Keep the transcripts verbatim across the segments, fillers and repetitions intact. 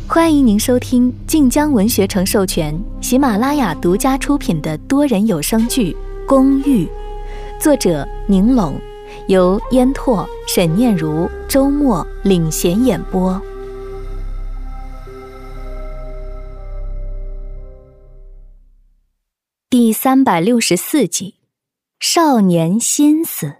欢迎您收听晋江文学城授权、喜马拉雅独家出品的多人有声剧《公寓》，作者宁拢，由烟拓、沈念如、周末领衔演播。第三百六十四集，少年心思。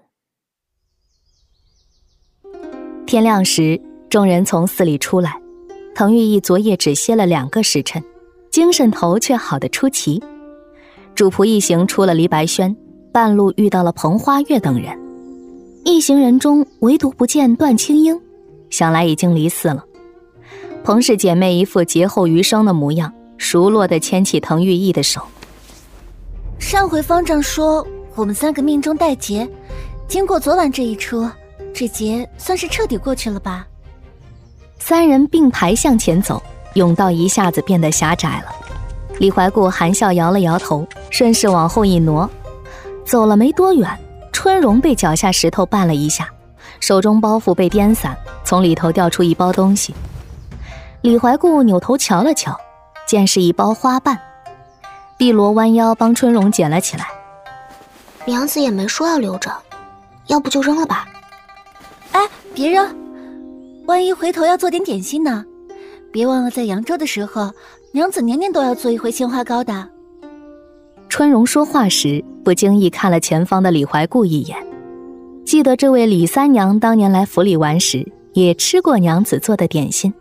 天亮时，众人从寺里出来。滕玉义昨夜只歇了两个时辰，精神头却好得出奇。主仆一行出了黎白轩，半路遇到了彭花月等人。一行人中唯独不见段青英，想来已经离寺了。彭氏姐妹一副劫后余生的模样，熟络地牵起滕玉义的手。 上回方丈说我们三个命中带劫，经过昨晚这一出，这劫算是彻底过去了吧。 三人并排向前走，甬道一下子变得狭窄了。李怀顾含笑摇了摇头，顺势往后一挪。走了没多远，春荣被脚下石头绊了一下，手中包袱被颠散，从里头掉出一包东西。李怀顾扭头瞧了瞧，见是一包花瓣。碧罗弯腰帮春荣捡了起来。 娘子也没说要留着，要不就扔了吧。 哎，别扔，万一回头要做点点心呢？别忘了在扬州的时候，娘子年年都要做一回鲜花糕的。 春荣说话时，不经意看了前方的李怀顾一眼，记得这位李三娘当年来府里玩时，也吃过娘子做的点心。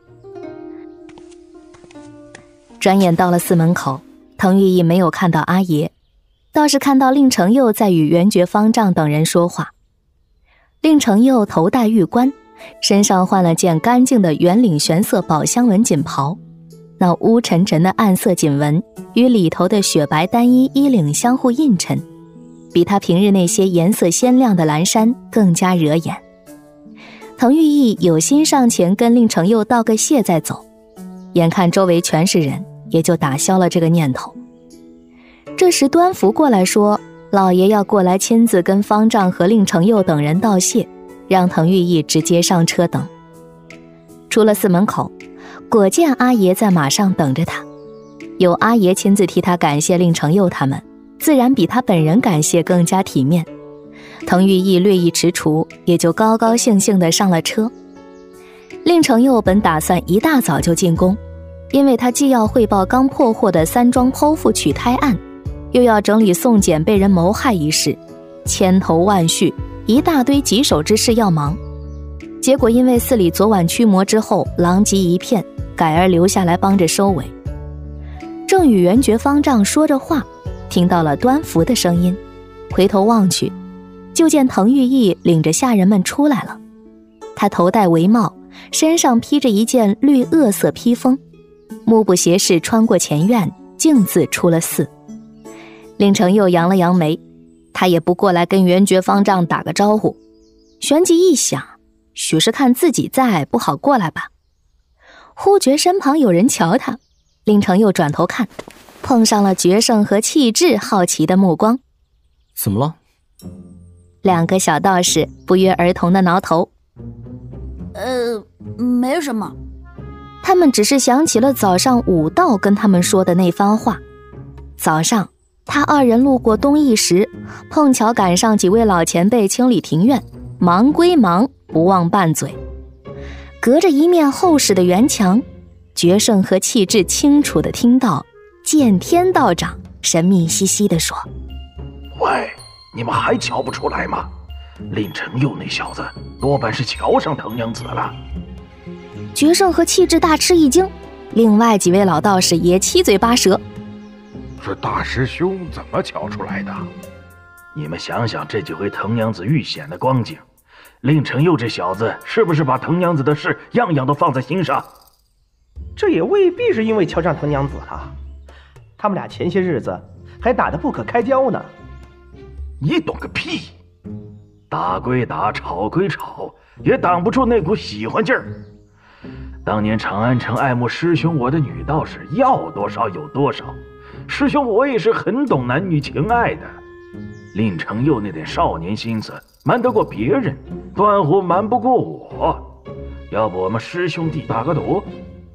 转眼到了寺门口，滕玉义没有看到阿爷，倒是看到令承佑在与元觉方丈等人说话。令承佑头戴玉冠，身上换了件干净的圆领玄色宝香纹锦袍，那乌沉沉的暗色锦纹与里头的雪白单衣衣领相互映衬，比他平日那些颜色鲜亮的蓝衫更加惹眼。滕玉义有心上前跟令承佑道个谢再走，眼看周围全是人，也就打消了这个念头。这时端福过来说，老爷要过来亲自跟方丈和令承佑等人道谢，让滕玉义直接上车等。出了寺门口，果见阿爷在马上等着他，有阿爷亲自替他感谢令承佑他们，自然比他本人感谢更加体面。滕玉义略一踟蹰，也就高高兴兴地上了车。令承佑本打算一大早就进宫，因为他既要汇报刚破获的三桩剖腹取胎案，又要整理宋简被人谋害一事，千头万绪，一大堆棘手之事要忙。结果因为寺里昨晚驱魔之后狼藉一片，改而留下来帮着收尾。正与元觉方丈说着话，听到了端福的声音，回头望去，就见滕玉义领着下人们出来了。他头戴帷帽，身上披着一件绿褐色披风，目不斜视穿过前院，径自出了寺。令承佑扬了扬眉，他也不过来跟元觉方丈打个招呼，旋即一想，许是看自己在不好过来吧。忽觉身旁有人瞧他，令承佑转头看，碰上了决胜和气质好奇的目光。 怎么了？ 两个小道士不约而同的挠头。 呃，没什么。 他们只是想起了早上武道跟他们说的那番话。早上他二人路过东义时，碰巧赶上几位老前辈清理庭院，忙归忙，不忘拌嘴。隔着一面厚实的圆墙，决胜和气质清楚地听到剑天道长神秘兮兮地说： 喂，你们还瞧不出来吗？令承佑那小子多半是瞧上藤娘子了。 决胜和气质大吃一惊，另外几位老道士也七嘴八舌。 这大师兄怎么瞧出来的？你们想想这几回藤娘子遇险的光景，令承佑这小子是不是把藤娘子的事样样都放在心上？ 这也未必是因为瞧上藤娘子了，他们俩前些日子还打得不可开交呢。 你懂个屁！打归打，吵归吵，也挡不住那股喜欢劲儿。当年长安城爱慕师兄我的女道士要多少有多少，师兄我也是很懂男女情爱的。令承佑那点少年心思瞒得过别人，断乎瞒不过我。要不我们师兄弟打个赌？ 赌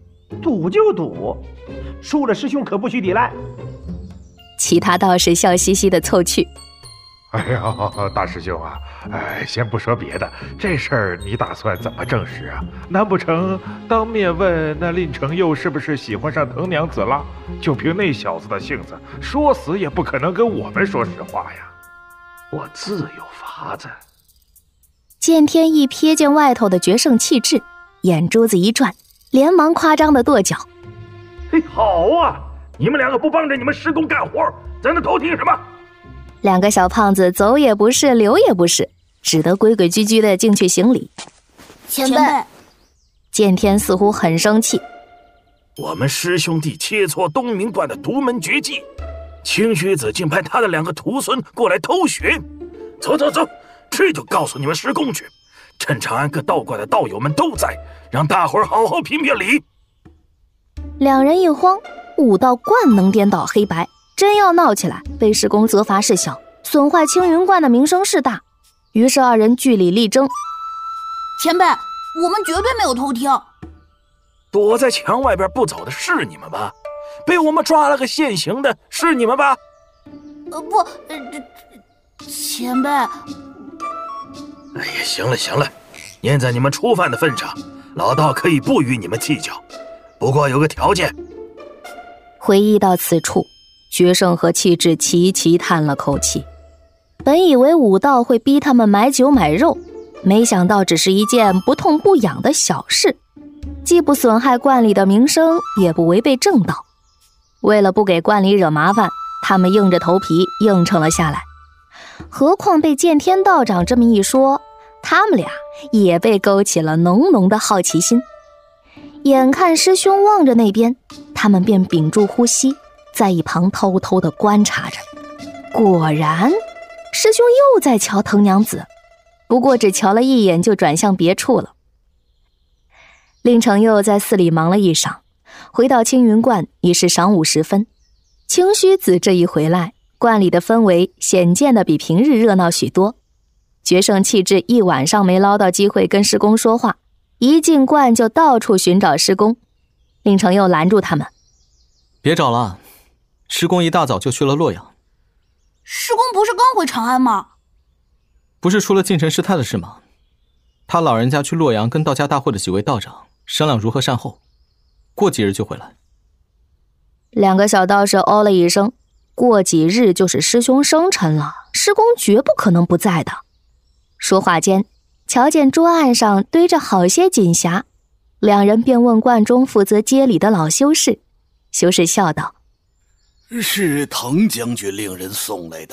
赌就赌，输了师兄可不许抵赖。 其他道士笑嘻嘻的凑去。 哎呀，大师兄啊，哎，先不说别的，这事儿你打算怎么证实啊？难不成当面问那令程佑是不是喜欢上藤娘子了？就凭那小子的性子，说死也不可能跟我们说实话呀。 我自有法子。 剑天一瞥见外头的决胜气质，眼珠子一转，连忙夸张的跺脚。 嘿，好啊！你们两个不帮着你们师公干活，在那偷听什么？ 两个小胖子走也不是，留也不是，只得规规矩矩的进去行礼。 前辈， 剑天似乎很生气。 我们师兄弟切磋东明观的独门绝技，清虚子竟派他的两个徒孙过来偷学。走走走，这就告诉你们师公去，趁长安各道观的道友们都在，让大伙儿好好评评理。 两人一慌，武道观能颠倒黑白，真要闹起来，被师公责罚事小，损坏青云观的名声事大。于是二人据理力争。 前辈，我们绝对没有偷听。 躲在墙外边不走的是你们吧？被我们抓了个现行的是你们吧？ 呃不，呃前辈。哎呀，行了行了，念在你们初犯的份上，老道可以不与你们计较，不过有个条件。 回忆到此处，决胜和气质齐齐叹了口气。本以为武道会逼他们买酒买肉，没想到只是一件不痛不痒的小事，既不损害观里的名声，也不违背正道。为了不给观里惹麻烦，他们硬着头皮应承了下来。何况被剑天道长这么一说，他们俩也被勾起了浓浓的好奇心。眼看师兄望着那边，他们便屏住呼吸，在一旁偷偷地观察着。果然，师兄又在瞧藤娘子，不过只瞧了一眼就转向别处了。令程佑在寺里忙了一晌，回到青云观已是晌午时分。清虚子这一回来，观里的氛围显见的比平日热闹许多。决胜气质一晚上没捞到机会跟师公说话，一进观就到处寻找师公。令程佑拦住他们： 别找了，师公一大早就去了洛阳。 师公不是刚回长安吗？ 不是出了进城师太的事吗？他老人家去洛阳跟道家大会的几位道长商量如何善后，过几日就回来。 两个小道士哦了一声，过几日就是师兄生辰了，师公绝不可能不在的。说话间，瞧见桌案上堆着好些锦匣，两人便问观中负责接礼的老修士。修士笑道： 是滕将军令人送来的。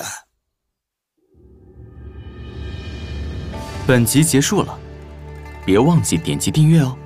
本集结束了，别忘记点击订阅哦。